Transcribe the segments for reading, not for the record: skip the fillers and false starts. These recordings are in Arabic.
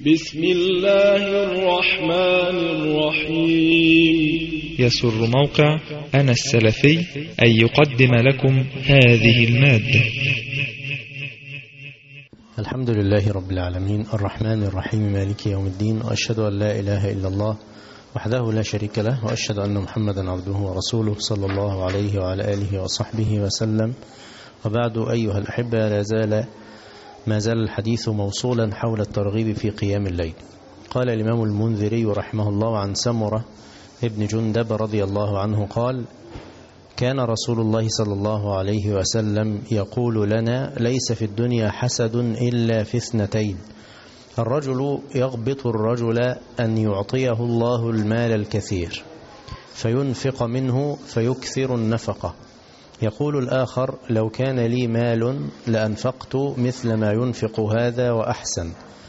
بسم الله الرحمن الرحيم. يسر موقع أنا السلفي أن يقدم لكم هذه المادة. الحمد لله رب العالمين الرحمن الرحيم مالك يوم الدين، وأشهد أن لا إله إلا الله وحده لا شريك له، وأشهد أن محمدا عبده ورسوله صلى الله عليه وعلى آله وصحبه وسلم. وبعد أيها الأحبة، ما زال الحديث موصولا حول الترغيب في قيام الليل. قال الإمام المنذري رحمه الله عن سمرة ابن جندب رضي الله عنه قال: كان رسول الله صلى الله عليه وسلم يقول لنا: ليس في الدنيا حسد إلا في اثنتين، الرجل يغبط الرجل أن يعطيه الله المال الكثير فينفق منه فيكثر النفقة، يقول الآخر: لو كان لي مال لأنفقت مثل ما ينفق هذا وأحسن،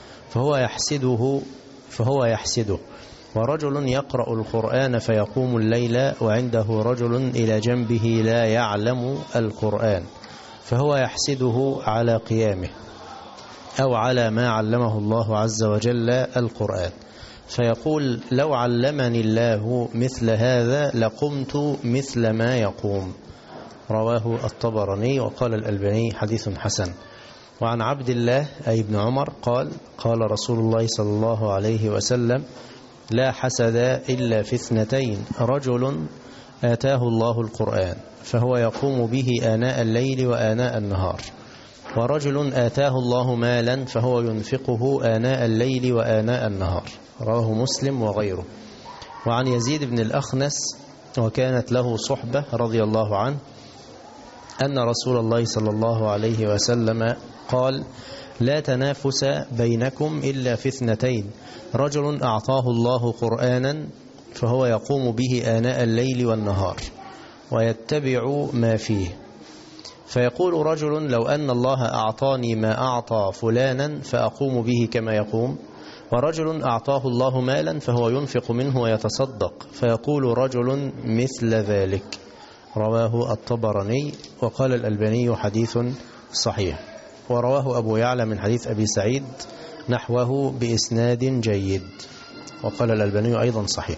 فهو يحسده. ورجل يقرأ القرآن فيقوم الليل وعنده رجل إلى جنبه لا يعلم القرآن، فهو يحسده على قيامه أو على ما علمه الله عز وجل القرآن، فيقول: لو علمني الله مثل هذا لقمت مثل ما يقوم. رواه الطبراني، وقال الألباني حديث حسن. وعن عبد الله أي ابن عمر قال: قال رسول الله صلى الله عليه وسلم: لا حسد إلا في اثنتين، رجل آتاه الله القرآن فهو يقوم به آناء الليل وآناء النهار، ورجل آتاه الله مالا فهو ينفقه آناء الليل وآناء النهار. رواه مسلم وغيره. وعن يزيد بن الأخنس وكانت له صحبة رضي الله عنه أن رسول الله صلى الله عليه وسلم قال: لا تنافس بينكم إلا في اثنتين، رجل أعطاه الله قرآنا فهو يقوم به آناء الليل والنهار ويتبع ما فيه، فيقول رجل: لو أن الله أعطاني ما أعطى فلانا فأقوم به كما يقوم. ورجل أعطاه الله مالا فهو ينفق منه ويتصدق، فيقول رجل مثل ذلك. رواه الطبراني، وقال الألباني حديث صحيح. ورواه أبو يعلى من حديث أبي سعيد نحوه بإسناد جيد، وقال الألباني أيضا صحيح.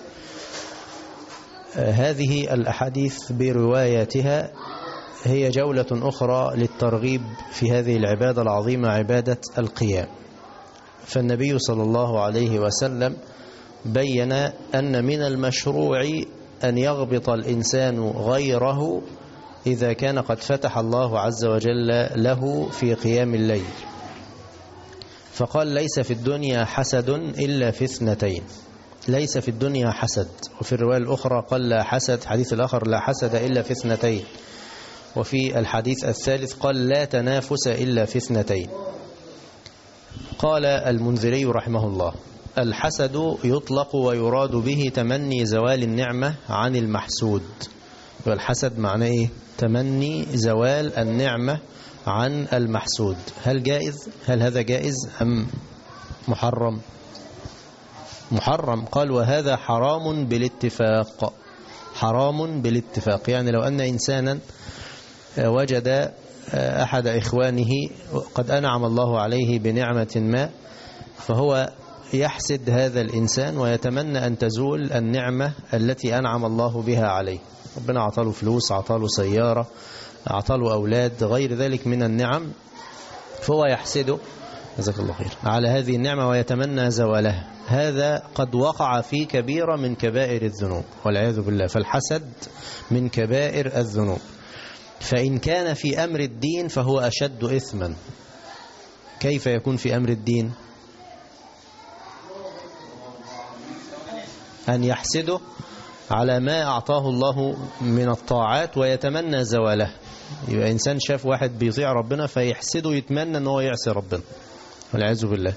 هذه الأحاديث برواياتها هي جولة أخرى للترغيب في هذه العبادة العظيمة، عبادة القيام. فالنبي صلى الله عليه وسلم بين أن من المشروع أن يغبط الإنسان غيره إذا كان قد فتح الله عز وجل له في قيام الليل، فقال: ليس في الدنيا حسد إلا في اثنتين، ليس في الدنيا حسد. وفي الرواية الأخرى قال: لا حسد، حديث الآخر: لا حسد إلا في اثنتين. وفي الحديث الثالث قال: لا تنافس إلا في اثنتين. قال المنذري رحمه الله: الحسد يطلق ويراد به تمني زوال النعمة عن المحسود. والحسد معناه إيه؟ تمني زوال النعمة عن المحسود. هل جائز؟ هل هذا جائز أم محرم؟ محرم. قال: وهذا حرام بالاتفاق، حرام بالاتفاق. يعني لو أن إنسانا وجد أحد إخوانه قد أنعم الله عليه بنعمة ما، فهو يحسد هذا الإنسان ويتمنى أن تزول النعمة التي أنعم الله بها عليه. ربنا أعطاله فلوس، أعطاله سيارة، أعطاله أولاد، غير ذلك من النعم، فهو يحسده جزاك الله خير على هذه النعمة ويتمنى زوالها. هذا قد وقع في كبيرة من كبائر الذنوب والعياذ بالله. فالحسد من كبائر الذنوب، فإن كان في أمر الدين فهو أشد إثما. كيف يكون في أمر الدين؟ أن يحسده على ما أعطاه الله من الطاعات ويتمنى زواله. يبقى إنسان شاف واحد بيطيع ربنا فيحسده، يتمنى أنه يعصي ربنا والعياذ بالله.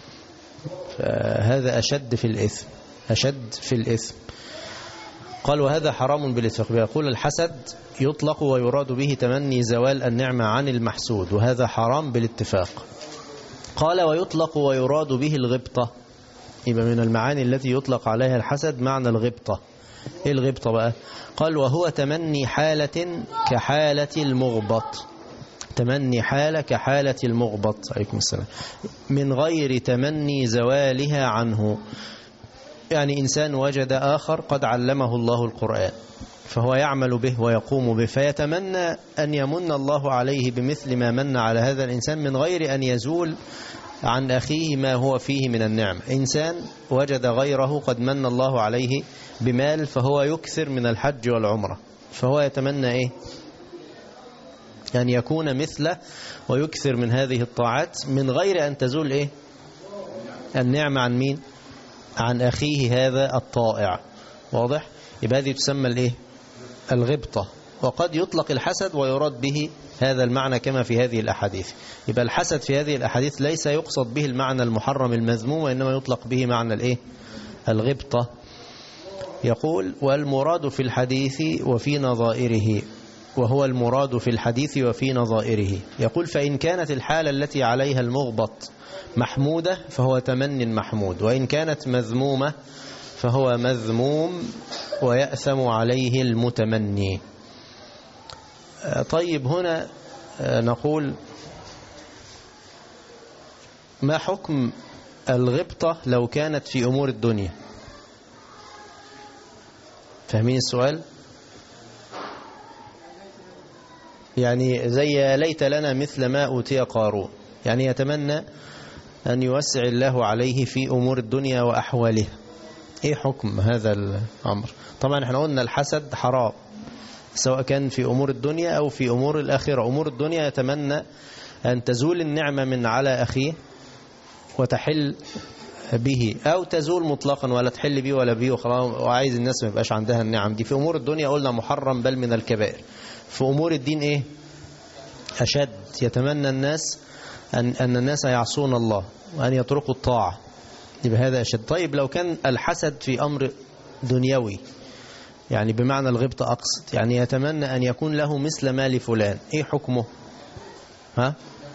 فهذا أشد في الإثم، أشد في الإثم. قال: وهذا حرام بالاتفاق. يقول: الحسد يطلق ويراد به تمني زوال النعمة عن المحسود، وهذا حرام بالاتفاق. قال: ويطلق ويراد به الغبطة. يبقى من المعاني التي يطلق عليها الحسد معنى الغبطة. إيه الغبطة بقى؟ قال: وهو تمني حالة كحالة المغبط، تمني حالة كحالة المغبط عليكم السلام من غير تمني زوالها عنه. يعني إنسان وجد آخر قد علمه الله القرآن فهو يعمل به ويقوم به فيتمنى أن يمن الله عليه بمثل ما من على هذا الإنسان من غير أن يزول عن أخيه ما هو فيه من النعم. إنسان وجد غيره قد من الله عليه بمال فهو يكثر من الحج والعمرة فهو يتمنى إيه؟ أن يكون مثله ويكثر من هذه الطاعات من غير أن تزول إيه؟ النعمة عن مين؟ عن أخيه هذا الطائع. واضح؟ يبقى هذه تسمى الإيه؟ الغبطة. وقد يطلق الحسد ويراد به هذا المعنى كما في هذه الأحاديث. يبقى الحسد في هذه الأحاديث ليس يقصد به المعنى المحرم المذموم وإنما يطلق به معنى الإيه؟ الغبطة. يقول والمراد في الحديث وفي نظائره وهو المراد في الحديث وفي نظائره. يقول فإن كانت الحالة التي عليها المغبط محمودة فهو تمن محمود وإن كانت مذمومة فهو مذموم ويأثم عليه المتمني. طيب هنا نقول ما حكم الغبطة لو كانت في أمور الدنيا؟ فاهمين السؤال؟ يعني زي ليت لنا مثل ما أوتي قارون، يعني يتمنى أن يوسع الله عليه في أمور الدنيا وأحوالها. إيه حكم هذا الأمر؟ طبعا احنا قلنا الحسد حرام سواء كان في أمور الدنيا أو في أمور الآخرة. أمور الدنيا يتمنى أن تزول النعمة من على أخيه وتحل به أو تزول مطلقا ولا تحل به ولا به وعايز الناس ما يبقاش عندها النعم دي. في أمور الدنيا قلنا محرم بل من الكبائر. في أمور الدين إيه؟ أشد. يتمنى الناس أن الناس يعصون الله وأن يتركوا الطاعة، يبقى هذا أشد. طيب لو كان الحسد في أمر دنيوي يعني بمعنى الغبطة أقصد، يعني يتمنى أن يكون له مثل مال فلان، إيه حكمه؟ ها؟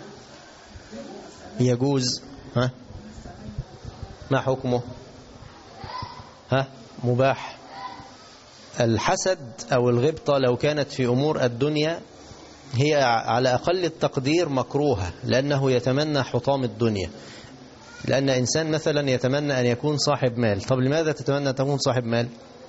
يجوز؟ ها؟ ما حكمه؟ ها؟ مباح. الحسد أو الغبطة لو كانت في أمور الدنيا هي على أقل التقدير مكروهة لأنه يتمنى حطام الدنيا. لأن إنسان مثلا يتمنى أن يكون صاحب مال. طب لماذا تتمنى أن تكون صاحب مال؟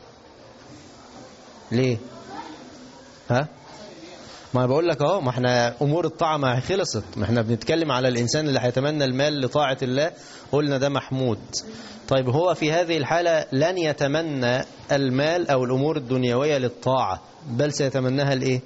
ليه؟ ها؟ ما بقول لك اهو، ما احنا امور الطاعه ما خلصت، ما احنا بنتكلم على الانسان اللي هيتمنى المال لطاعه الله، قلنا ده محمود. طيب هو في هذه الحاله لن يتمنى المال او الامور الدنيويه للطاعه بل سيتمناها لايه؟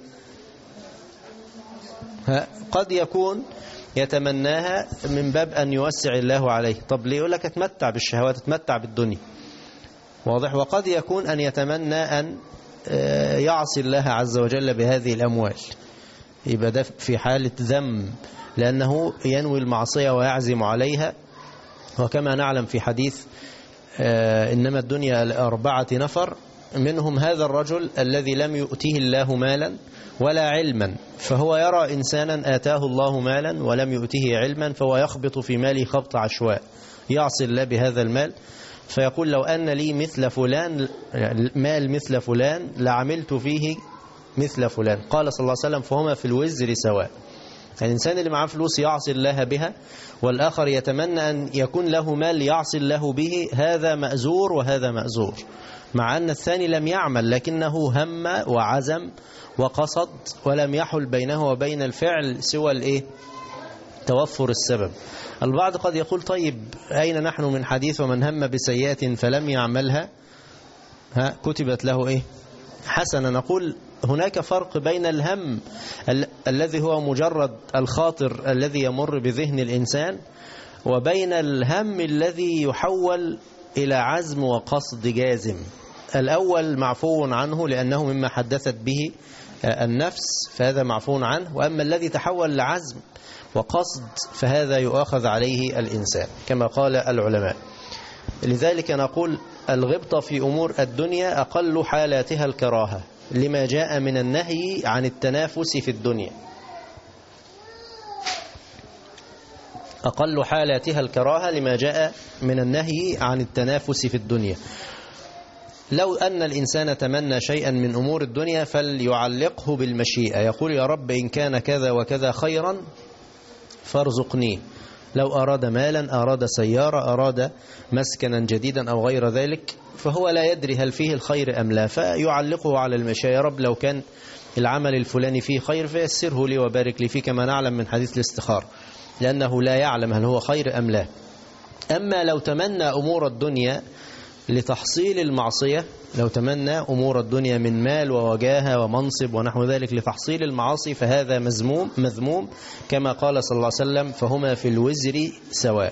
قد يكون يتمناها من باب ان يوسع الله عليه. طب ليه؟ يقول لك اتمتع بالشهوات، اتمتع بالدنيا. واضح. وقد يكون ان يتمنى ان يعصي الله عز وجل بهذه الأموال، يبقى ده في حالة ذم لأنه ينوي المعصية ويعزم عليها. وكما نعلم في حديث إنما الدنيا ل4 نفر، منهم هذا الرجل الذي لم يؤتيه الله مالا ولا علما، فهو يرى إنسانا آتاه الله مالا ولم يؤتيه علما فهو يخبط في ماله خبط عشواء، يعصي الله بهذا المال، فيقول لو أن لي مثل فلان مال مثل فلان لعملت فيه مثل فلان. قال صلى الله عليه وسلم فهما في الوزر سواء. الإنسان اللي معاه فلوس يعصي الله بها والآخر يتمنى أن يكون له مال يعصي الله به، هذا مأزور وهذا مأزور، مع أن الثاني لم يعمل لكنه هم وعزم وقصد ولم يحل بينه وبين الفعل سوى الإيه؟ توفر السبب. البعض قد يقول طيب أين نحن من حديث ومن هم بسيئة فلم يعملها كتبت له إيه؟ حسنة. نقول هناك فرق بين الهم الذي هو مجرد الخاطر الذي يمر بذهن الإنسان وبين الهم الذي يحول إلى عزم وقصد جازم. الأول معفو عنه لأنه مما حدثت به النفس فهذا معفو عنه، وأما الذي تحول لعزم وقصد فهذا يؤاخذ عليه الإنسان كما قال العلماء. لذلك نقول الغبطة في أمور الدنيا أقل حالاتها الكراهة لما جاء من النهي عن التنافس في الدنيا. أقل حالاتها الكراهة لما جاء من النهي عن التنافس في الدنيا. لو أن الإنسان تمنى شيئا من أمور الدنيا فليعلقه بالمشيئة، يقول يا رب إن كان كذا وكذا خيرا فارزقني. لو أراد مالا، أراد سيارة، أراد مسكنا جديدا أو غير ذلك، فهو لا يدري هل فيه الخير أم لا، فيعلقه على المشيئة. يا رب لو كان العمل الفلاني فيه خير فيسره لي وبارك لي فيه، كما نعلم من حديث الاستخارة، لأنه لا يعلم هل هو خير أم لا. أما لو تمنى أمور الدنيا لتحصيل المعصية، لو تمنى أمور الدنيا من مال ووجاهة ومنصب ونحو ذلك لتحصيل المعاصي، فهذا مذموم كما قال صلى الله عليه وسلم فهما في الوزر سواء.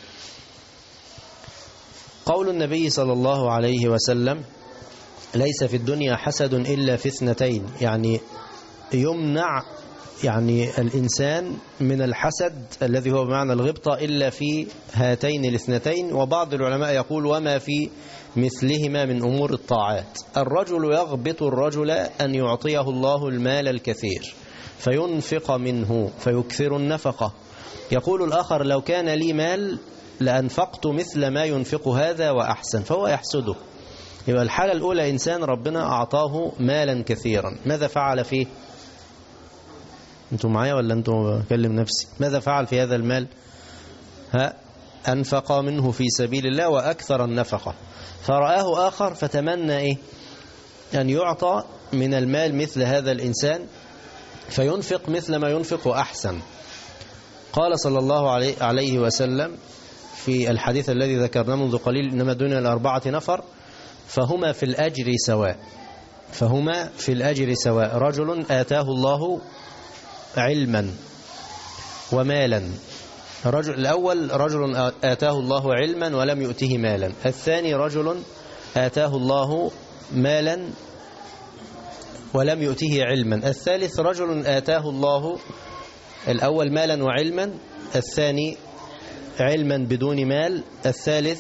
قول النبي صلى الله عليه وسلم ليس في الدنيا حسد إلا في اثنتين، يعني يمنع الإنسان من الحسد الذي هو بمعنى الغبطة إلا في هاتين الاثنتين. وبعض العلماء يقول وما في مثلهما من أمور الطاعات. الرجل يغبط الرجل أن يعطيه الله المال الكثير فينفق منه فيكثر النفقة. يقول الآخر لو كان لي مال لأنفقت مثل ما ينفق هذا وأحسن، فهو يحسده. يبقى الحالة الأولى إنسان ربنا أعطاه مالا كثيرا، ماذا فعل فيه؟ أنتم معايا ولا أنتم بكلم نفسي؟ ماذا فعل في هذا المال؟ أنفق منه في سبيل الله وأكثر النفقة. فرآه آخر فتمنى أن يعطى من المال مثل هذا الإنسان فينفق مثل ما ينفق أحسن. قال صلى الله عليه وسلم في الحديث الذي ذكرناه منذ قليل إنما الدنيا لأربعة نفر فهما في الأجر سواء. فهما في الأجر سواء. رجل آتاه الله علما ومالا. الأول رجل آتاه الله علما ولم يؤته مالا. الثاني رجل آتاه الله مالا ولم يؤته علما. الثالث رجل آتاه الله الأول مالا وعلما، الثاني علما بدون مال، الثالث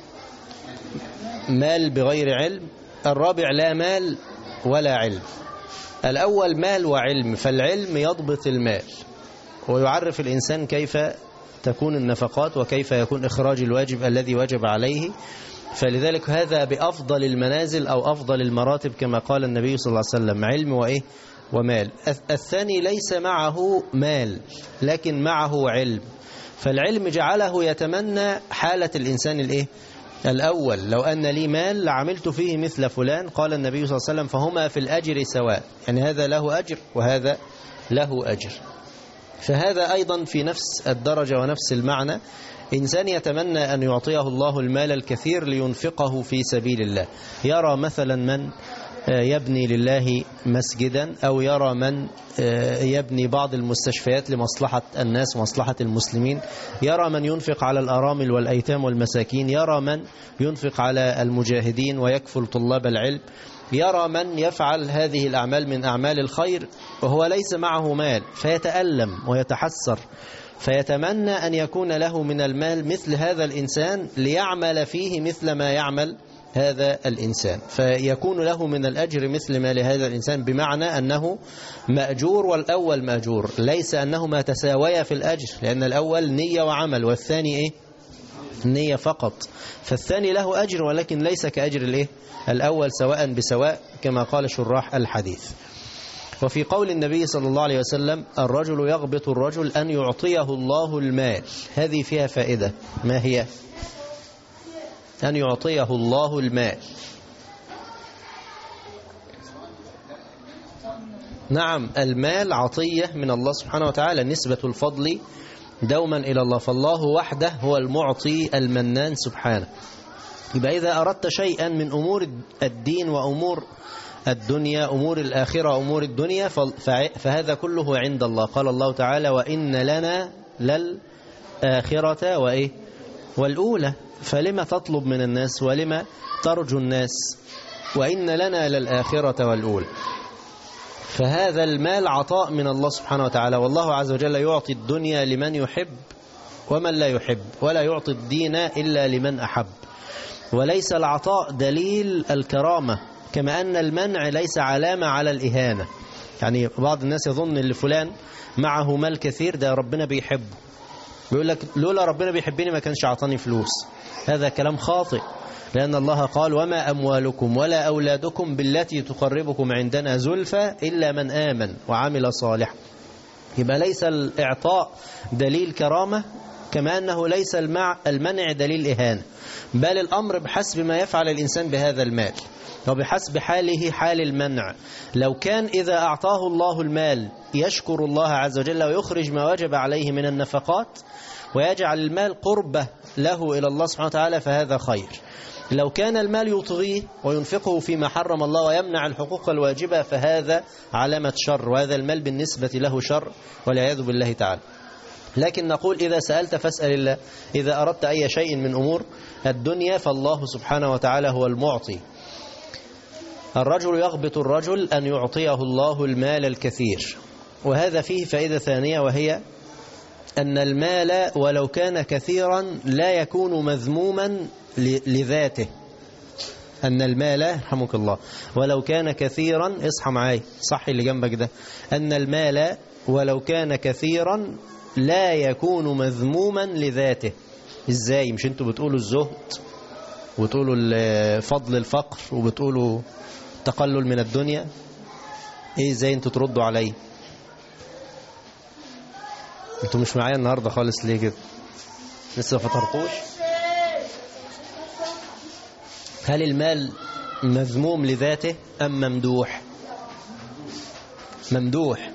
مال بغير علم، الرابع لا مال ولا علم. الأول مال وعلم، فالعلم يضبط المال ويعرف الإنسان كيف تكون النفقات وكيف يكون إخراج الواجب الذي وجب عليه. فلذلك هذا بأفضل المنازل أو أفضل المراتب كما قال النبي صلى الله عليه وسلم، علم ومال. الثاني ليس معه مال لكن معه علم، فالعلم جعله يتمنى حالة الإنسان الأول، لو أن لي مال لعملت فيه مثل فلان. قال النبي صلى الله عليه وسلم فهما في الأجر سواء، يعني هذا له أجر وهذا له أجر. فهذا أيضا في نفس الدرجة ونفس المعنى. إنسان يتمنى أن يعطيه الله المال الكثير لينفقه في سبيل الله، يرى مثلا من يبني لله مسجدا، أو يرى من يبني بعض المستشفيات لمصلحة الناس ومصلحة المسلمين، يرى من ينفق على الأرامل والأيتام والمساكين، يرى من ينفق على المجاهدين ويكفل طلاب العلم، يرى من يفعل هذه الأعمال من أعمال الخير وهو ليس معه مال، فيتألم ويتحسر، فيتمنى أن يكون له من المال مثل هذا الإنسان ليعمل فيه مثل ما يعمل هذا الإنسان، فيكون له من الأجر مثل ما لهذا الإنسان، بمعنى أنه مأجور والأول مأجور، ليس أنهما تساويا في الأجر، لأن الأول نية وعمل والثاني نية فقط. فالثاني له أجر ولكن ليس كأجر الأول سواء بسواء كما قال شراح الحديث. وفي قول النبي صلى الله عليه وسلم الرجل يغبط الرجل أن يعطيه الله المال، هذه فيها فائدة. ما هي؟ أن يعطيه الله المال. نعم، المال عطية من الله سبحانه وتعالى، نسبة الفضل دوما إلى الله، فالله وحده هو المعطي المنان سبحانه. يبقى إذا أردت شيئا من أمور الدين وأمور الدنيا، أمور الآخرة أمور الدنيا، فهذا كله عند الله. قال الله تعالى وإن لنا للآخرة والأولى، فلما تطلب من الناس ولما ترجو الناس؟ وإن لنا للآخرة والأولى. فهذا المال عطاء من الله سبحانه وتعالى، والله عز وجل يعطي الدنيا لمن يحب ومن لا يحب، ولا يعطي الدين إلا لمن أحب. وليس العطاء دليل الكرامة، كما أن المنع ليس علامة على الإهانة. يعني بعض الناس يظن أن فلان معه مال كثير ده ربنا بيحبه، بيقول لك لولا ربنا بيحبني ما كانش عطاني فلوس. هذا كلام خاطئ، لأن الله قال وما أموالكم ولا أولادكم بالتي تقربكم عندنا زلفى إلا من آمن وعمل صالحا. يبقى ليس الإعطاء دليل كرامة، كما أنه ليس المنع دليل إهانة، بل الأمر بحسب ما يفعل الإنسان بهذا المال وبحسب حاله حال المنع. لو كان إذا أعطاه الله المال يشكر الله عز وجل ويخرج ما وجب عليه من النفقات ويجعل المال قربة له إلى الله سبحانه وتعالى فهذا خير. لو كان المال يطغيه وينفقه فيما حرم الله ويمنع الحقوق الواجبة فهذا علامة شر، وهذا المال بالنسبة له شر والعياذ بالله تعالى. لكن نقول إذا سألت فاسأل الله، إذا أردت أي شيء من أمور الدنيا فالله سبحانه وتعالى هو المعطي. الرجل يغبط الرجل أن يعطيه الله المال الكثير، وهذا فيه فائدة ثانية، وهي أن المال ولو كان كثيرا لا يكون مذموما لذاته. أن المال رحمك الله ولو كان كثيرا، اصحى معاي صح اللي جنبك ده، أن المال ولو كان كثيرا لا يكون مذموما لذاته. ازاي؟ مش انتوا بتقولوا الزهد وتقولوا فضل الفقر وبتقولوا تقلل من الدنيا؟ ايه ازاي انتوا تردوا علي؟ انتوا مش معايا النهارده خالص ليه كده؟ لسه ما فطرتوش؟ هل المال مذموم لذاته ام ممدوح؟ ممدوح،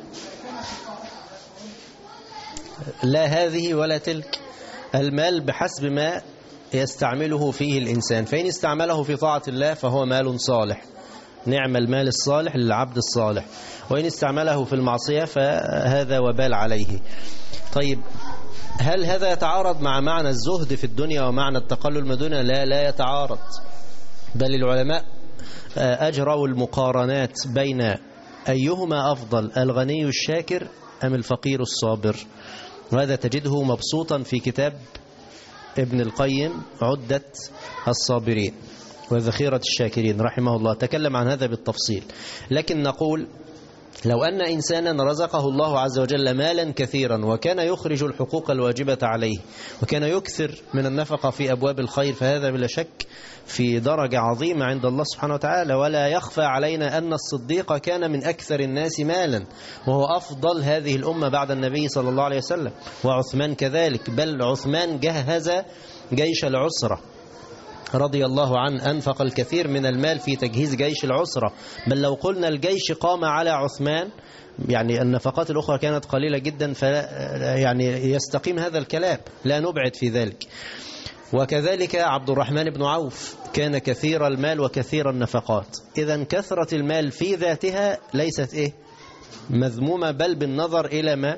لا هذه ولا تلك. المال بحسب ما يستعمله فيه الإنسان، فإن استعمله في طاعة الله فهو مال صالح، نعم المال الصالح للعبد الصالح، وإن استعمله في المعصية فهذا وبال عليه. طيب هل هذا يتعارض مع معنى الزهد في الدنيا ومعنى التقلل من الدنيا؟ لا يتعارض، بل العلماء أجروا المقارنات بين أيهما أفضل، الغني الشاكر أم الفقير الصابر. وهذا تجده مبسوطا في كتاب ابن القيم عدة الصابرين وذخيرة الشاكرين رحمه الله، تكلم عن هذا بالتفصيل. لكن نقول لو أن إنسانا رزقه الله عز وجل مالا كثيرا وكان يخرج الحقوق الواجبة عليه وكان يكثر من النفقة في أبواب الخير، فهذا بلا شك في درجة عظيمة عند الله سبحانه وتعالى. ولا يخفى علينا أن الصديق كان من أكثر الناس مالا، وهو أفضل هذه الأمة بعد النبي صلى الله عليه وسلم، وعثمان كذلك، بل عثمان جهز جيش العسرة رضي الله عنه، أنفق الكثير من المال في تجهيز جيش العسرة. بل لو قلنا الجيش قام على عثمان، يعني النفقات الأخرى كانت قليلة جدا، يعني يستقيم هذا الكلام، لا نبعد في ذلك. وكذلك عبد الرحمن بن عوف كان كثير المال وكثير النفقات. إذن كثرة المال في ذاتها ليست مذمومة، بل بالنظر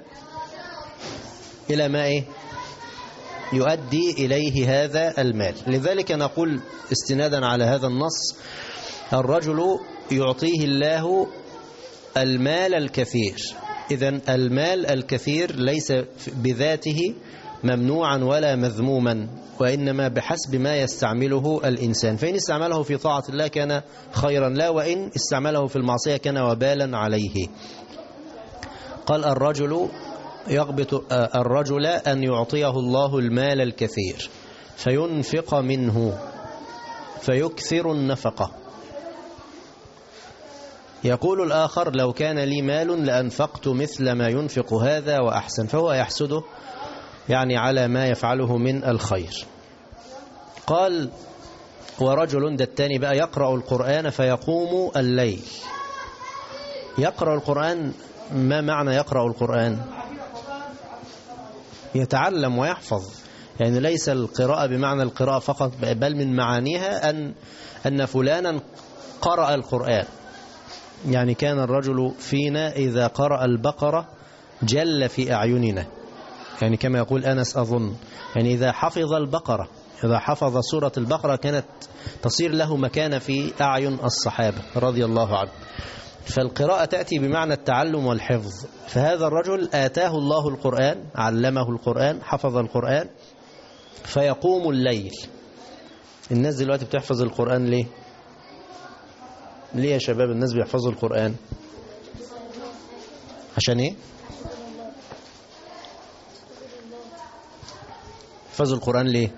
إلى ما يؤدي إليه هذا المال. لذلك نقول استنادا على هذا النص الرجل يعطيه الله المال الكثير. إذن المال الكثير ليس بذاته ممنوعا ولا مذموما، وإنما بحسب ما يستعمله الإنسان، فإن استعمله في طاعة الله كان خيرا له، وإن استعمله في المعصية كان وبالا عليه. قال الرجل يغبط الرجل أن يعطيه الله المال الكثير فينفق منه فيكثر النفقة. يقول الآخر لو كان لي مال لأنفقت مثل ما ينفق هذا وأحسن، فهو يحسده يعني على ما يفعله من الخير. قال ورجل، ده الثاني بقى، يقرأ القرآن فيقوم الليل. يقرأ القرآن، ما معنى يقرأ القرآن؟ يتعلم ويحفظ، يعني ليس القراءة بمعنى القراءة فقط، بل من معانيها أن فلانا قرأ القرآن. يعني كان الرجل فينا إذا قرأ البقرة جل في أعيننا، يعني كما يقول أنس أظن، يعني إذا حفظ البقرة، إذا حفظ سورة البقرة كانت تصير له مكانة في أعين الصحابة رضي الله عنه. فالقراءة تأتي بمعنى التعلم والحفظ. فهذا الرجل آتاه الله القرآن، علمه القرآن، حفظ القرآن، فيقوم الليل. الناس دلوقتي بتحفظ القرآن ليه؟ ليه يا شباب الناس بيحفظوا القرآن؟ عشان ايه؟ يحفظوا القرآن ليه؟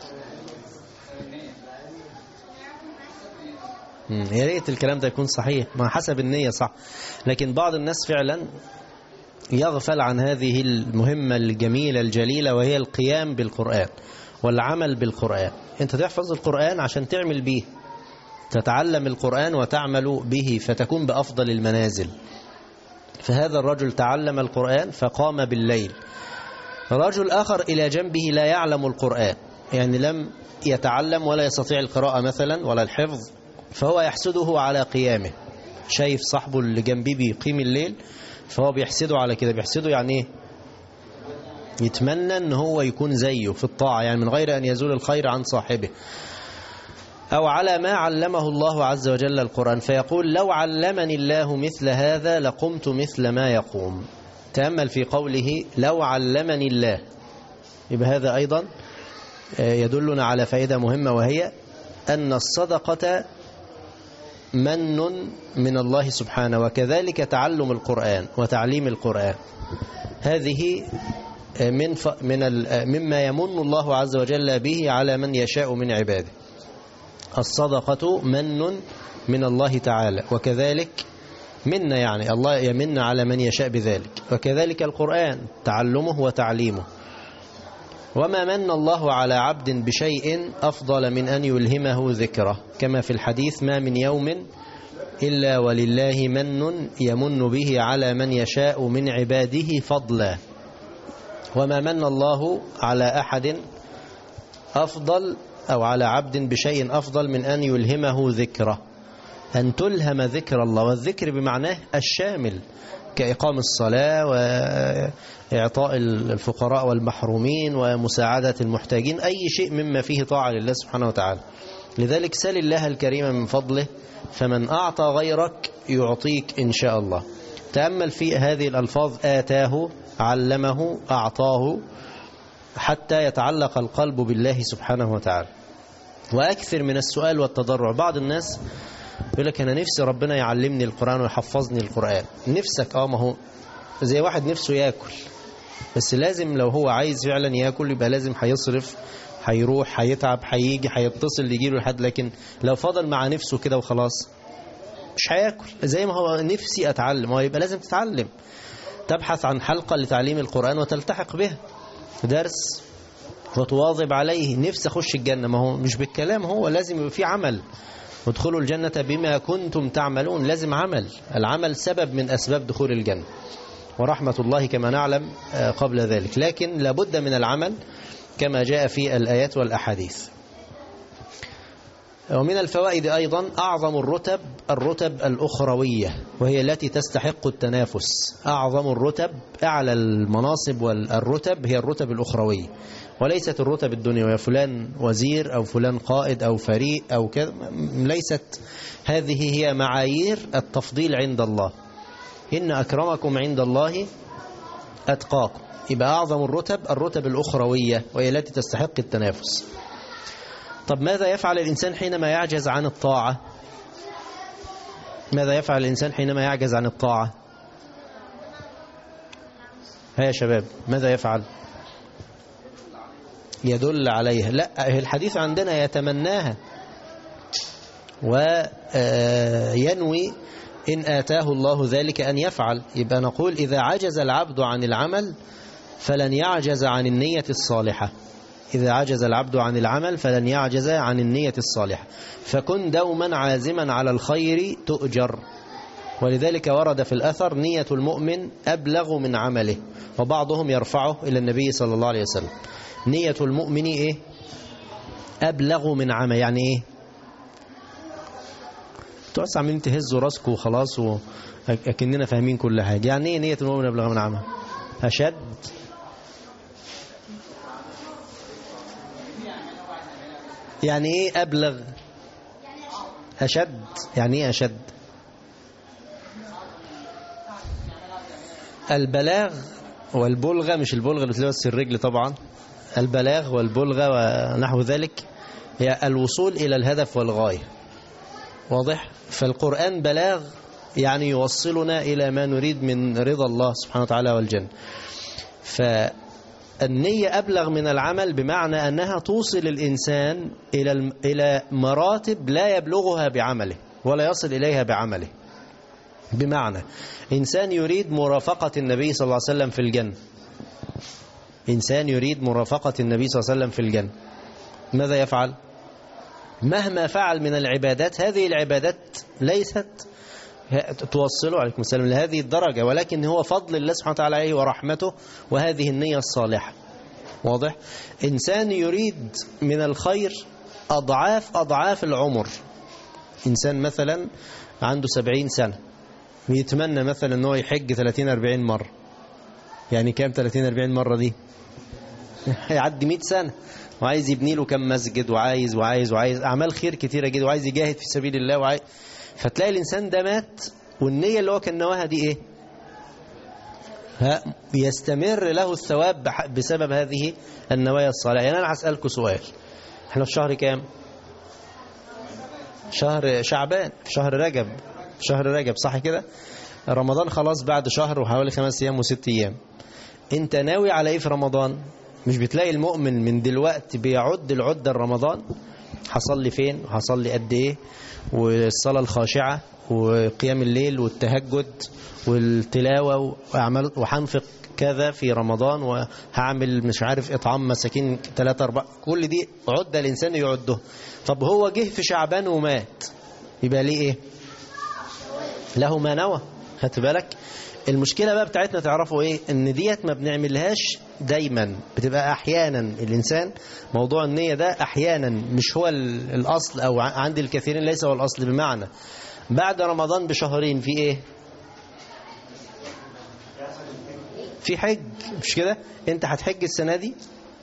يا ريت الكلام ده يكون صحيح، ما حسب النية صح، لكن بعض الناس فعلا يغفل عن هذه المهمة الجميلة الجليلة، وهي القيام بالقرآن والعمل بالقرآن. انت تحفظ القرآن عشان تعمل به، تتعلم القرآن وتعمل به فتكون بأفضل المنازل. فهذا الرجل تعلم القرآن فقام بالليل. رجل آخر إلى جنبه لا يعلم القرآن، يعني لم يتعلم ولا يستطيع القراءة مثلا ولا الحفظ، فهو يحسده على قيامه. شايف صاحبه اللي جنبه بيقيم الليل فهو بيحسده على كده. بيحسده يعني ايه؟ يتمنى ان هو يكون زيه في الطاعة، يعني من غير أن يزول الخير عن صاحبه. أو على ما علمه الله عز وجل القرآن، فيقول لو علمني الله مثل هذا لقمت مثل ما يقوم. تأمل في قوله لو علمني الله، يبقى هذا أيضا يدلنا على فائدة مهمة، وهي أن الصدقة من من الله سبحانه، وكذلك تعلم القرآن وتعليم القرآن. هذه مما يمن الله عز وجل به على من يشاء من عباده. الصدقة من الله تعالى، وكذلك منا، يعني الله يمن على من يشاء بذلك. وكذلك القرآن تعلمه وتعليمه. وما من الله على عبد بشيء أفضل من أن يلهمه ذكره، كما في الحديث ما من يوم إلا ولله من يمن به على من يشاء من عباده فضلا. وما من الله على أحد أفضل أو على عبد بشيء أفضل من أن يلهمه ذكره، أن تلهم ذكر الله. والذكر بمعناه الشامل، كإقام الصلاة وإعطاء الفقراء والمحرومين ومساعدة المحتاجين، أي شيء مما فيه طاعة لله سبحانه وتعالى. لذلك سل الله الكريم من فضله، فمن أعطى غيرك يعطيك إن شاء الله. تأمل في هذه الألفاظ: آتاه، علمه، أعطاه، حتى يتعلق القلب بالله سبحانه وتعالى. وأكثر من السؤال والتضرع. بعض الناس يقول لك أنا نفسي ربنا يعلمني القرآن ويحفظني القرآن. نفسك ما هو زي واحد نفسه يأكل، بس لازم لو هو عايز فعلا يأكل يبقى لازم هيصرف، هيروح، هيتعب، هيجي، هيتصل يجيله لحد. لكن لو فضل مع نفسه كده وخلاص مش هيأكل. زي ما هو نفسي أتعلم، هو يبقى لازم تتعلم، تبحث عن حلقة لتعليم القرآن وتلتحق بها، درس وتواظب عليه. نفسي أخش الجنة، ما هو مش بالكلام، هو لازم يبقى في عمل. ادخلوا الجنة بما كنتم تعملون، لازم عمل. العمل سبب من أسباب دخول الجنة، ورحمة الله كما نعلم قبل ذلك، لكن لابد من العمل كما جاء في الآيات والأحاديث. ومن الفوائد أيضا أعظم الرتب الأخروية، وهي التي تستحق التنافس. أعظم الرتب، أعلى المناصب والرتب هي الرتب الأخروية، وليست الرتب الدنيوية، فلان وزير أو فلان قائد أو فريق أو كذا. ليست هذه هي معايير التفضيل عند الله. إن أكرمكم عند الله أتقاكم. يبقى أعظم الرتب الأخروية، وهي التي تستحق التنافس. طب ماذا يفعل الإنسان حينما يعجز عن الطاعة؟ ماذا يفعل الإنسان حينما يعجز عن الطاعة؟ يا شباب ماذا يفعل؟ يدل عليها. لا، الحديث عندنا يتمناها وينوي إن آتاه الله ذلك أن يفعل. يبقى نقول إذا عجز العبد عن العمل فلن يعجز عن النية الصالحة. إذا عجز العبد عن العمل فلن يعجز عن النية الصالحة. فكن دوما عازما على الخير تؤجر. ولذلك ورد في الأثر نية المؤمن أبلغ من عمله، وبعضهم يرفعه إلى النبي صلى الله عليه وسلم. نية المؤمن إيه؟ أبلغ من عمل. يعني إيه؟ توسع عمالين تهزوا راسكم وخلاص وأكننا فاهمين كل حاجة. يعني إيه نية المؤمن أبلغ من عمل؟ أشد. يعني إيه أبلغ؟ أشد. يعني إيه أشد؟ البلاغ والبلغة، مش البلغة اللي بتلبس الرجل طبعا، البلاغ والبلغة ونحو ذلك هي الوصول إلى الهدف والغاية. واضح؟ فالقرآن بلاغ، يعني يوصلنا إلى ما نريد من رضا الله سبحانه وتعالى والجنة. النية أبلغ من العمل، بمعنى أنها توصل الإنسان إلى مراتب لا يبلغها بعمله ولا يصل إليها بعمله. بمعنى إنسان يريد مرافقة النبي صلى الله عليه وسلم في الجنة، إنسان يريد مرافقة النبي صلى الله عليه وسلم في الجنة، ماذا يفعل؟ مهما فعل من العبادات، هذه العبادات ليست توصله عليكم السلام لهذه الدرجة، ولكن هو فضل الله سبحانه وتعالى عليه ورحمته وهذه النية الصالحة. واضح؟ إنسان يريد من الخير أضعاف العمر. إنسان مثلا عنده 70 سنة يتمنى مثلا أنه يحج 30-40 مرة، يعني كام 30-40 مرة دي؟ يعدي 100 سنة، وعايز يبني له كم مسجد، وعايز أعمال خير كتيرة جدا، وعايز يجاهد في سبيل الله، فتلاقي الإنسان ده مات والنية اللي هو كان نواها دي إيه؟ يستمر له الثواب بسبب هذه النوايا الصالحة. يعني أنا هسألكم سؤال، احنا في شهر كام؟ شهر شعبان، في شهر رجب صح كده؟ رمضان خلاص بعد شهر وحوالي 5 أيام و6 أيام. انت ناوي على ايه في رمضان؟ مش بتلاقي المؤمن من دلوقتي بيعد العدة رمضان، حصل لي فين وحصل لي قد ايه، والصلاة الخاشعة وقيام الليل والتهجد والتلاوة وحنفق كذا في رمضان، وهعمل مش عارف إطعام مساكين 3-4، كل دي عدة الإنسان يعده. طب هو جه في شعبان ومات، يبقى ليه ايه؟ له ما نوى. خدت بالك؟ المشكلة بقى بتاعتنا تعرفوا ايه؟ ان ديت ما بنعملهاش دايما، بتبقى احيانا. الانسان موضوع النية ده احيانا مش هو الاصل، او عند الكثيرين ليس هو الاصل. بمعنى بعد رمضان بشهرين في ايه؟ في حج، مش كده؟ انت هتحج السنة دي؟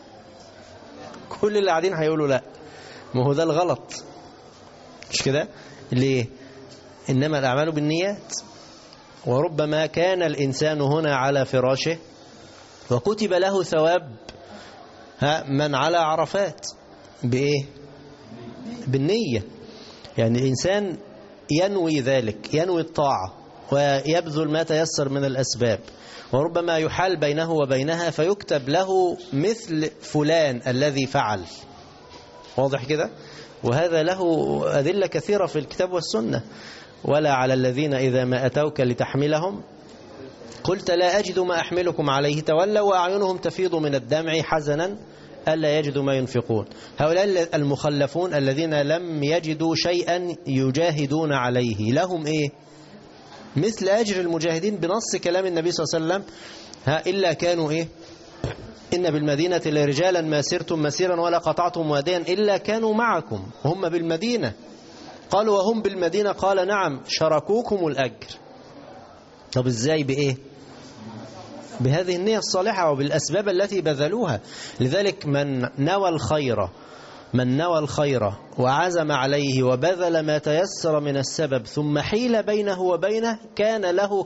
كل اللي قاعدين هيقولوا لا، ما هو ده الغلط، مش كده؟ ليه؟ انما الاعمال بالنيات. وربما كان الإنسان هنا على فراشه وكتب له ثواب من على عرفات بإيه؟ بالنية. يعني الإنسان ينوي ذلك، ينوي الطاعة ويبذل ما تيسر من الأسباب، وربما يحال بينه وبينها فيكتب له مثل فلان الذي فعل. واضح كده؟ وهذا له أدلة كثيرة في الكتاب والسنة. ولا على الذين إذا ما أتوك لتحملهم قلت لا أجد ما أحملكم عليه تولوا وأعينهم تفيض من الدمع حزنا ألا يجدوا ما ينفقون. هؤلاء المخلفون الذين لم يجدوا شيئا يجاهدون عليه، لهم إيه؟ مثل أجر المجاهدين بنص كلام النبي صلى الله عليه وسلم. إلا كانوا إيه؟ إن بالمدينة لرجالا ما سرتم مسيرا ولا قطعتم واديا إلا كانوا معكم هم بالمدينة. قالوا وهم بالمدينة قال نعم شركوكم الأجر. طب إزاي؟ بإيه؟ بهذه النية الصالحة وبالأسباب التي بذلوها. لذلك من نوى الخير وعزم عليه وبذل ما تيسر من السبب ثم حيل بينه وبينه كان له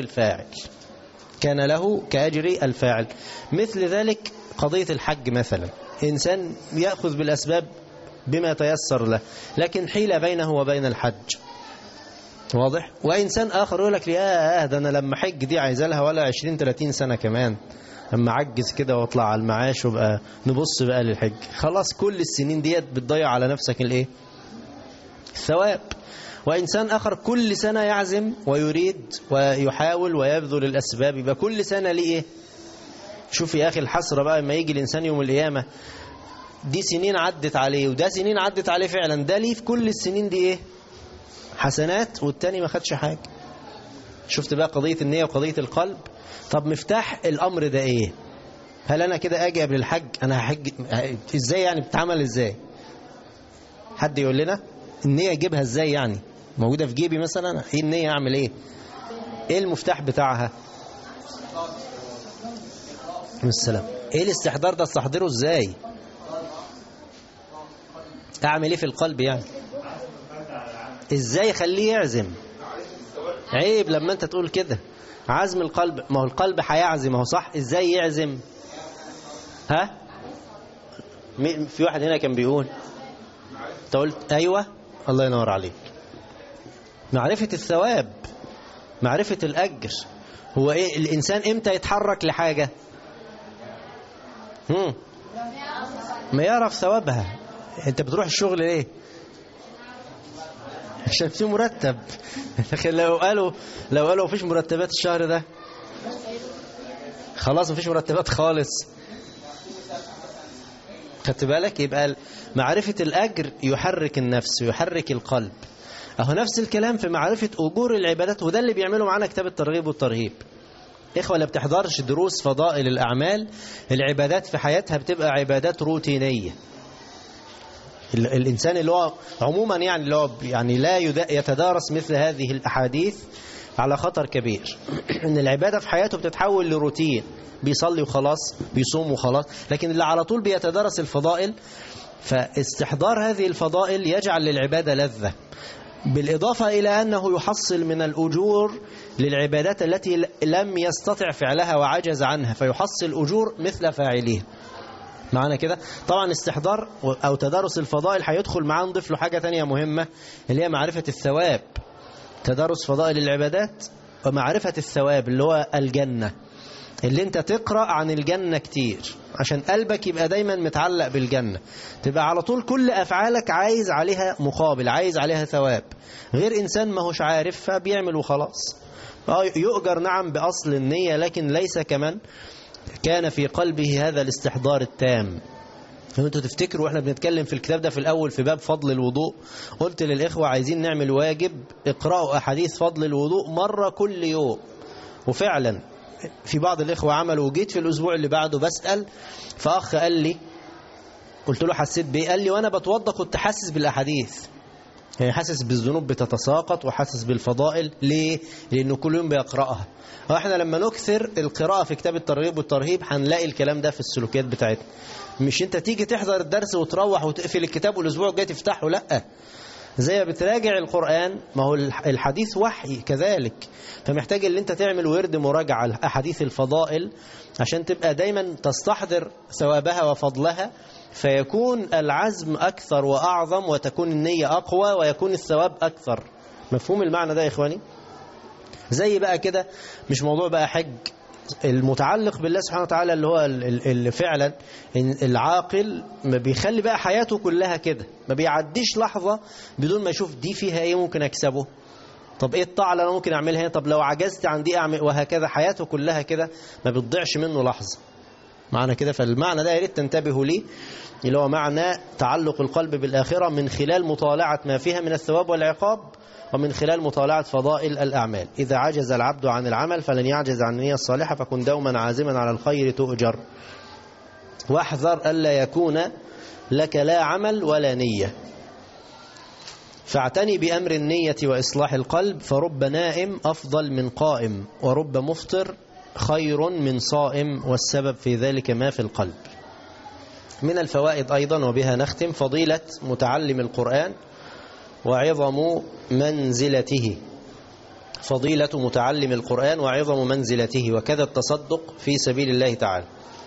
كأجر الفاعل. مثل ذلك قضية الحج مثلا، إنسان يأخذ بالأسباب بما تيسر له لكن حيل بينه وبين الحج. واضح؟ وإنسان آخر يقول لك ده أنا لما حج دي عايز لها ولا 20-30 سنة كمان، أما عجز كده واطلع على المعاش وبقى نبص بقى للحج. خلاص كل السنين ديت بتضيع على نفسك الايه؟ الثواب. وإنسان آخر كل سنة يعزم ويريد ويحاول ويبذل الأسباب، يبقى كل سنة ليه ايه؟ شوف يا أخي الحسرة بقى لما يجي الإنسان يوم القيامة، دي سنين عدت عليه وده سنين عدت عليه فعلا، ده ليه في كل السنين دي ايه؟ حسنات، والتاني ما خدش حاجة. شفت بقى قضية النية وقضية القلب؟ طب مفتاح الأمر ده ايه؟ هل أنا كده أجي قبل الحج أنا هحج ازاي؟ يعني بتعمل ازاي؟ حد يقول لنا النية اجيبها ازاي؟ يعني موجودة في جيبي مثلا؟ ايه النية؟ اعمل ايه؟ ايه المفتاح بتاعها؟ السلام. ايه الاستحضار ده؟ استحضره ازاي؟ اعمل ايه في القلب يعني؟ ازاي خليه يعزم؟ عيب لما انت تقول كده. عزم القلب، ما هو القلب هيعزم اهو صح، ازاي يعزم؟ في واحد هنا كان بيقول، انت قلت ايوه الله ينور عليك، معرفة الثواب، معرفة الأجر. هو ايه الإنسان امتى يتحرك لحاجة؟ ما يعرف ثوابها. انت بتروح الشغل ليه؟ عشان في مرتب. لكن لو قالوا مفيش مرتبات الشهر ده، خلاص مفيش مرتبات خالص. خدت بالك؟ يبقى معرفة الأجر يحرك النفس ويحرك القلب. أهو نفس الكلام في معرفة أجور العبادات، وده اللي بيعمله معانا كتاب الترغيب والترهيب. إخوة اللي بتحضرش دروس فضائل الأعمال، العبادات في حياتها بتبقى عبادات روتينية. الإنسان اللي هو عموما اللي هو لا يتدارس مثل هذه الأحاديث على خطر كبير. إن العبادة في حياته بتتحول لروتين، بيصلي وخلاص، بيصوم وخلاص. لكن اللي على طول بيتدارس الفضائل، فاستحضار هذه الفضائل يجعل للعبادة لذة، بالإضافة إلى أنه يحصل من الأجور للعبادات التي لم يستطع فعلها وعجز عنها، فيحصل أجور مثل فاعليها. معنا كده؟ طبعا استحضار أو تدارس الفضائل هيدخل معاه نضيف له حاجة تانية مهمة، اللي هي معرفة الثواب. تدارس فضائل العبادات ومعرفة الثواب اللي هو الجنة، اللي انت تقرأ عن الجنة كتير عشان قلبك يبقى دايما متعلق بالجنة، تبقى على طول كل أفعالك عايز عليها مقابل، عايز عليها ثواب. غير إنسان ما هوش عارف فبيعمل وخلاص، يؤجر نعم بأصل النية، لكن ليس كمن كان في قلبه هذا الاستحضار التام. انتوا تفتكروا واحنا بنتكلم في الكتاب ده في الأول في باب فضل الوضوء، قلت للإخوة عايزين نعمل واجب اقرأوا أحاديث فضل الوضوء مرة كل يوم. وفعلا في بعض الإخوة عملوا، وجيت في الأسبوع اللي بعده بسأل، فأخ قال لي، قلت له حسيت بيه؟ قال لي وانا بتوضى كنت حاسس بالأحاديث، يعني حاسس بالذنوب بتتساقط وحاسس بالفضائل. ليه؟ لأنه كل يوم بيقرأها. واحنا لما نكثر القراءة في كتاب الترغيب والترهيب هنلاقي الكلام ده في السلوكيات بتاعتنا. مش انت تيجي تحضر الدرس وتروح وتقفل الكتاب والأسبوع الجاي تفتحه، لأ. زي ما بتراجع القرآن، ما هو الحديث وحي كذلك، فمحتاج اللي انت تعمل ورد مراجعة أحاديث الفضائل عشان تبقى دايما تستحضر ثوابها وفضلها، فيكون العزم أكثر وأعظم، وتكون النية أقوى، ويكون الثواب أكثر. مفهوم المعنى ده يا إخواني؟ زي بقى كده، مش موضوع بقى حج، المتعلق بالله سبحانه وتعالى، اللي هو اللي فعلا العاقل ما بيخلي بقى حياته كلها كده، ما بيعديش لحظة بدون ما يشوف دي فيها ايه ممكن اكسبه، طب ايه الطاعة اللي انا ممكن اعملها هنا، طب لو عجزت عن دي اعمل، وهكذا. حياته كلها كده ما بتضيعش منه لحظة. معنى كده، فالمعنى ده يا ريت تنتبهوا ليه، اللي هو معنى تعلق القلب بالآخرة من خلال مطالعة ما فيها من الثواب والعقاب، ومن خلال مطالعة فضائل الأعمال. إذا عجز العبد عن العمل فلن يعجز عن النية الصالحة، فكن دوما عازما على الخير تؤجر، واحذر ألا يكون لك لا عمل ولا نية. فاعتني بأمر النية وإصلاح القلب، فرب نائم أفضل من قائم، ورب مفطر خير من صائم، والسبب في ذلك ما في القلب. من الفوائد أيضا، وبها نختم، فضيلة متعلم القرآن وعظم منزلته. فضيلة متعلم القرآن وعظم منزلته، وكذا التصدق في سبيل الله تعالى.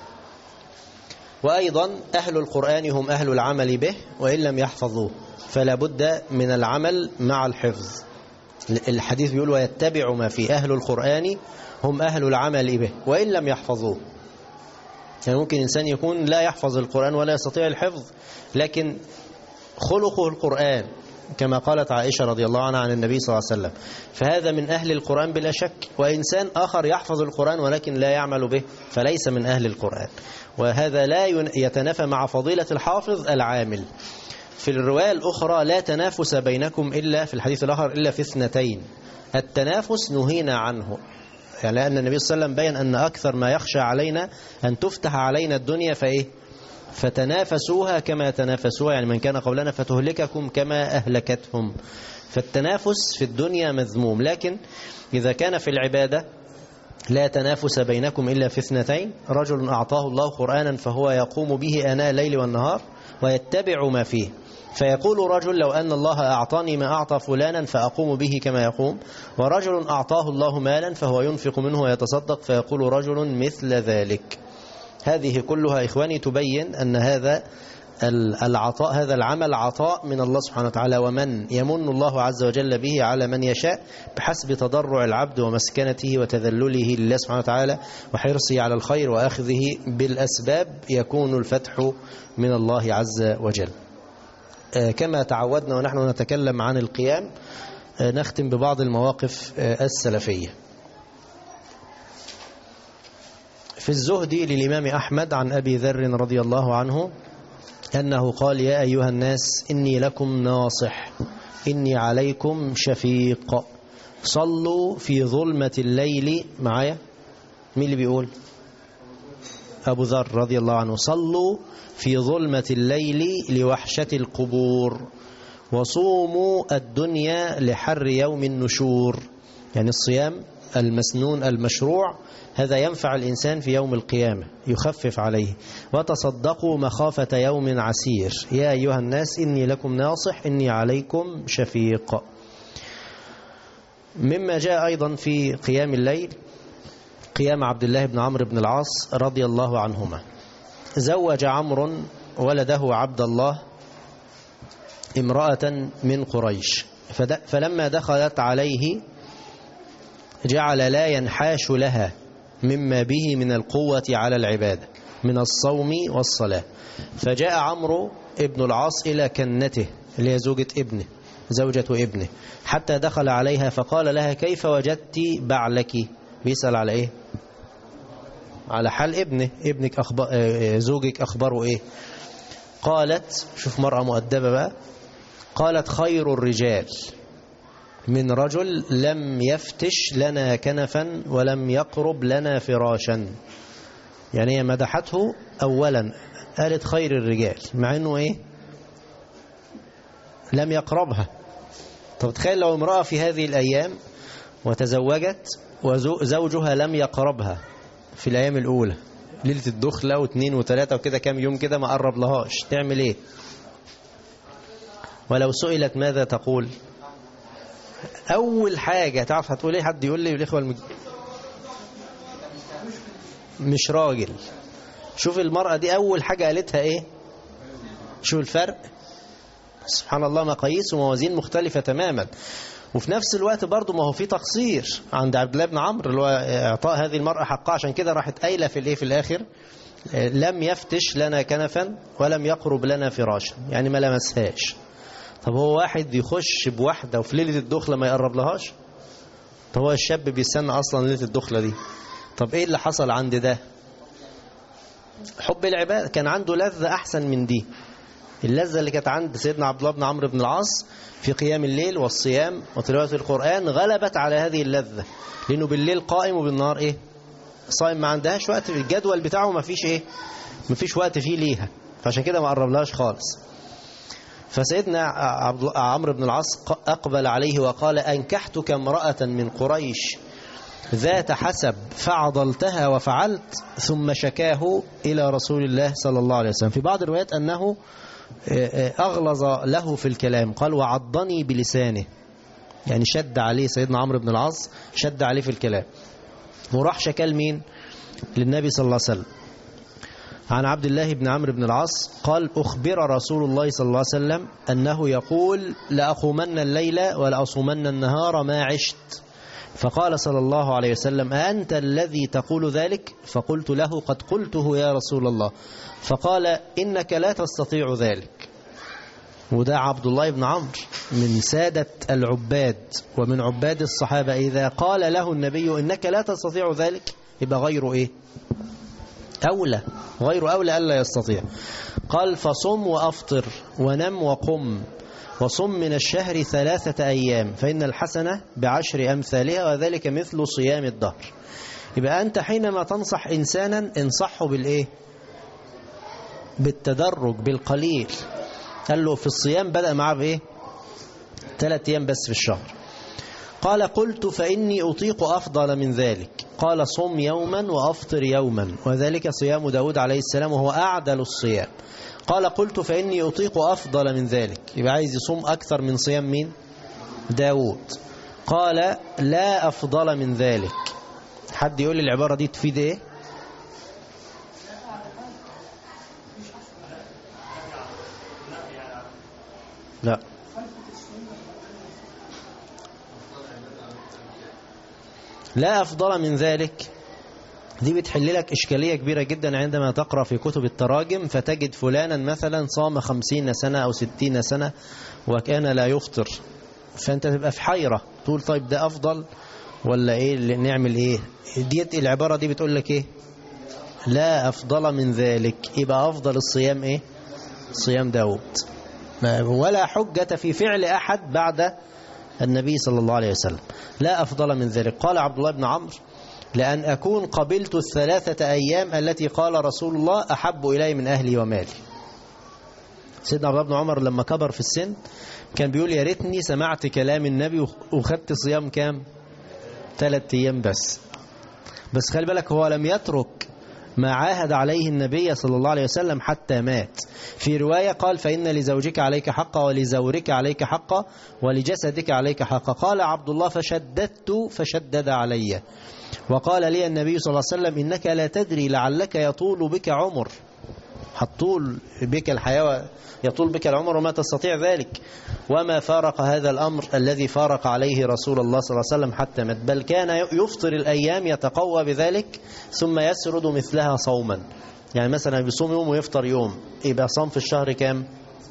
وأيضا أهل القرآن هم أهل العمل به وإن لم يحفظوه، فلا بد من العمل مع الحفظ. الحديث بيقول ويتبع ما فيه. أهل القرآن هم أهل العمل به وإن لم يحفظوه. يعني ممكن إنسان يكون لا يحفظ القرآن ولا يستطيع الحفظ، لكن خلقه القرآن، كما قالت عائشة رضي الله عنها عن النبي صلى الله عليه وسلم، فهذا من أهل القرآن بلا شك. وإنسان آخر يحفظ القرآن ولكن لا يعمل به، فليس من أهل القرآن. وهذا لا يتنافى مع فضيلة الحافظ العامل. في الرواية الأخرى لا تنافس بينكم إلا، في الحديث الآخر، إلا في اثنتين. التنافس نهينا عنه، يعني لأن النبي صلى الله عليه وسلم بيّن أن أكثر ما يخشى علينا أن تفتح علينا الدنيا فإيه؟ فتنافسوها كما تنافسوها، يعني من كان قبلنا فتهلككم كما أهلكتهم. فالتنافس في الدنيا مذموم، لكن إذا كان في العبادة لا تنافس بينكم إلا في اثنتين: رجل أعطاه الله قرآنا فهو يقوم به آناء الليل والنهار ويتبع ما فيه، فيقول رجل لو أن الله أعطاني ما أعطى فلانا فأقوم به كما يقوم. ورجل أعطاه الله مالا فهو ينفق منه ويتصدق، فيقول رجل مثل ذلك. هذه كلها إخواني تبين أن هذا العطاء، هذا العمل عطاء من الله سبحانه وتعالى، ومن يمن الله عز وجل به على من يشاء بحسب تضرع العبد ومسكنته وتذلله لله سبحانه وتعالى وحرصه على الخير وأخذه بالأسباب يكون الفتح من الله عز وجل. كما تعودنا ونحن نتكلم عن القيام نختم ببعض المواقف السلفية. في الزهد للإمام أحمد عن أبي ذر رضي الله عنه أنه قال: يا أيها الناس إني لكم ناصح، إني عليكم شفيق، صلوا في ظلمة الليل. معايا مين اللي بيقول؟ أبو ذر رضي الله عنه. صلوا في ظلمة الليل لوحشة القبور، وصوموا الدنيا لحر يوم النشور. يعني الصيام المسنون المشروع هذا ينفع الإنسان في يوم القيامة، يخفف عليه. وتصدقوا مخافة يوم عسير، يا أيها الناس إني لكم ناصح، إني عليكم شفيق. مما جاء أيضا في قيام الليل قيام عبد الله بن عمرو بن العاص رضي الله عنهما. زوج عمرو ولده عبد الله امرأة من قريش، فلما دخلت عليه جعل لا ينحاش لها مما به من القوة على العبادة من الصوم والصلاة. فجاء عمرو ابن العاص إلى كنته اللي هي زوجة ابنه حتى دخل عليها فقال لها: كيف وجدت بعلك؟ بيسأل على إيه؟ على حال ابنك زوجك أخبره إيه؟ قالت، شوف مرأة مؤدبة بقى، قالت: خير الرجال من رجل لم يفتش لنا كنفا ولم يقرب لنا فراشا. يعني هي مدحته أولا، قالت خير الرجال مع أنه إيه؟ لم يقربها. طب تخيل لو امرأة في هذه الأيام وتزوجت وزوجها لم يقربها في الأيام الأولى، ليلة الدخلة واثنين وثلاثة وكده كام يوم كده ما قرب لهاش، تعمل إيه؟ ولو سئلت ماذا تقول؟ أول حاجة تعرف هتقول إيه؟ حد يقول لي الإخوة مش راجل. شوف المرأة دي أول حاجة قالتها إيه؟ شوف الفرق، سبحان الله، مقاييس وموازين مختلفة تماما. وفي نفس الوقت برضو ما هو في تقصير عند عبد الله بن عمرو اللي هو إعطاء هذه المرأة حقها، عشان كده راحت قايلة في الإيه في الآخر: لم يفتش لنا كنفا ولم يقرب لنا فراشا، يعني ما لمسهاش. طب هو واحد يخش بواحدة وفي ليلة الدخلة ما يقرب لهاش؟ طب هو الشاب بيستنى أصلا ليلة الدخلة دي. طب إيه اللي حصل عند ده؟ حب العبادة، كان عنده لذة أحسن من دي. اللذة اللي كانت عند سيدنا عبد الله بن عمرو بن العاص في قيام الليل والصيام وتلاوة القرآن غلبت على هذه اللذة، لأنه بالليل قائم وبالنهار إيه؟ صائم. ما عندهاش وقت في الجدول بتاعه، ما فيش إيه؟ ما فيش وقت فيه ليها، فعشان كده ما قربلهاش خالص. فسيدنا عمرو بن العاص أقبل عليه وقال: أنكحتك امرأة من قريش ذات حسب فعضلتها وفعلت، ثم شكاه إلى رسول الله صلى الله عليه وسلم. في بعض الروايات أنه أغلظ له في الكلام، قال: وعضني بلسانه، يعني شد عليه سيدنا عمرو بن العاص، شد عليه في الكلام. وراح شكاه لمين؟ للنبي صلى الله عليه وسلم. عن عبد الله بن عمرو بن العاص قال: أخبر رسول الله صلى الله عليه وسلم أنه يقول: لأقومن الليل ولأصومن النهار ما عشت. فقال صلى الله عليه وسلم: أنت الذي تقول ذلك؟ فقلت له: قد قلته يا رسول الله. فقال: إنك لا تستطيع ذلك. وده عبد الله بن عمرو من سادة العباد ومن عباد الصحابة، إذا قال له النبي إنك لا تستطيع ذلك يبقى غيره إيه؟ أولى، غير أولى ألا يستطيع. قال: فصم وأفطر ونم وقم، وصم من الشهر 3 أيام، فإن الحسنة ب10 أمثالها، وذلك مثل صيام الدهر. يبقى أنت حينما تنصح إنسانا انصحه بالإيه؟ بالتدرج، بالقليل. قال له في الصيام بدأ معه بإيه؟ 3 أيام بس في الشهر. قال: قلت: فإني أطيق أفضل من ذلك. قال: صم يوما وأفطر يوما، وذلك صيام داود عليه السلام وهو أعدل الصيام. قال: قلت: فإني أطيق أفضل من ذلك. يبقى عايز يصوم أكثر من صيام مين؟ داود. قال: لا أفضل من ذلك. حد يقول لي العبارة دي تفيد إيه؟ لا. لا أفضل من ذلك، دي بتحل لك إشكالية كبيرة جدا عندما تقرأ في كتب التراجم فتجد فلانا مثلا صام 50 سنة أو 60 سنة وكان لا يفطر، فأنت تبقى في حيرة تقول طيب ده أفضل ولا إيه، نعمل إيه؟ ديت العبارة دي بتقول لك إيه؟ لا أفضل من ذلك، يبقى أفضل الصيام إيه؟ صيام داود، ولا حجة في فعل أحد بعد النبي صلى الله عليه وسلم. لا أفضل من ذلك. قال عبد الله بن عمرو لأن أكون قبلت 3 أيام التي قال رسول الله أحب إلي من أهلي ومالي. سيدنا عبد الله بن عمر لما كبر في السن كان بيقول يا ريتني سمعت كلام النبي وخدت صيام كام؟ 3 أيام بس خلي بالك هو لم يترك ما عاهد عليه النبي صلى الله عليه وسلم حتى مات. في رواية قال فإن لزوجك عليك حقا ولزورك عليك حقا ولجسدك عليك حقا. قال عبد الله فشددت فشدد علي. وقال لي النبي صلى الله عليه وسلم إنك لا تدري لعلك يطول بك عمر، هتطول بك الحياة يطول بك العمر وما تستطيع ذلك. وما فارق هذا الأمر الذي فارق عليه رسول الله صلى الله عليه وسلم حتى مات، بل كان يفطر الأيام يتقوى بذلك ثم يسرد مثلها صوما. يعني مثلا بيصوم يوم ويفطر يوم، يبقى صام في الشهر كام؟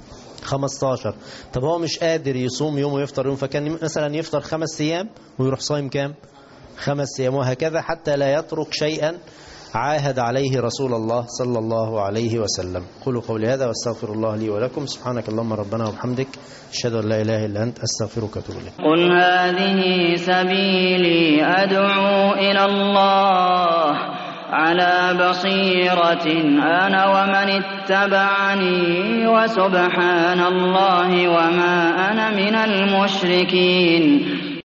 15. طب هو مش قادر يصوم يوم ويفطر يوم، فكان مثلا يفطر 5 أيام ويروح صايم كام؟ 5 أيام، وهكذا حتى لا يترك شيئا عاهد عليه رسول الله صلى الله عليه وسلم. قولوا قولي هذا واستغفر الله لي ولكم. سبحانك اللهم ربنا وبحمدك أشهد أن لا إله إلا أنت أستغفرك وأتوب إليك. قل هذه سبيلي أدعو إلى الله على بصيرة أنا ومن اتبعني وسبحان الله وما أنا من المشركين.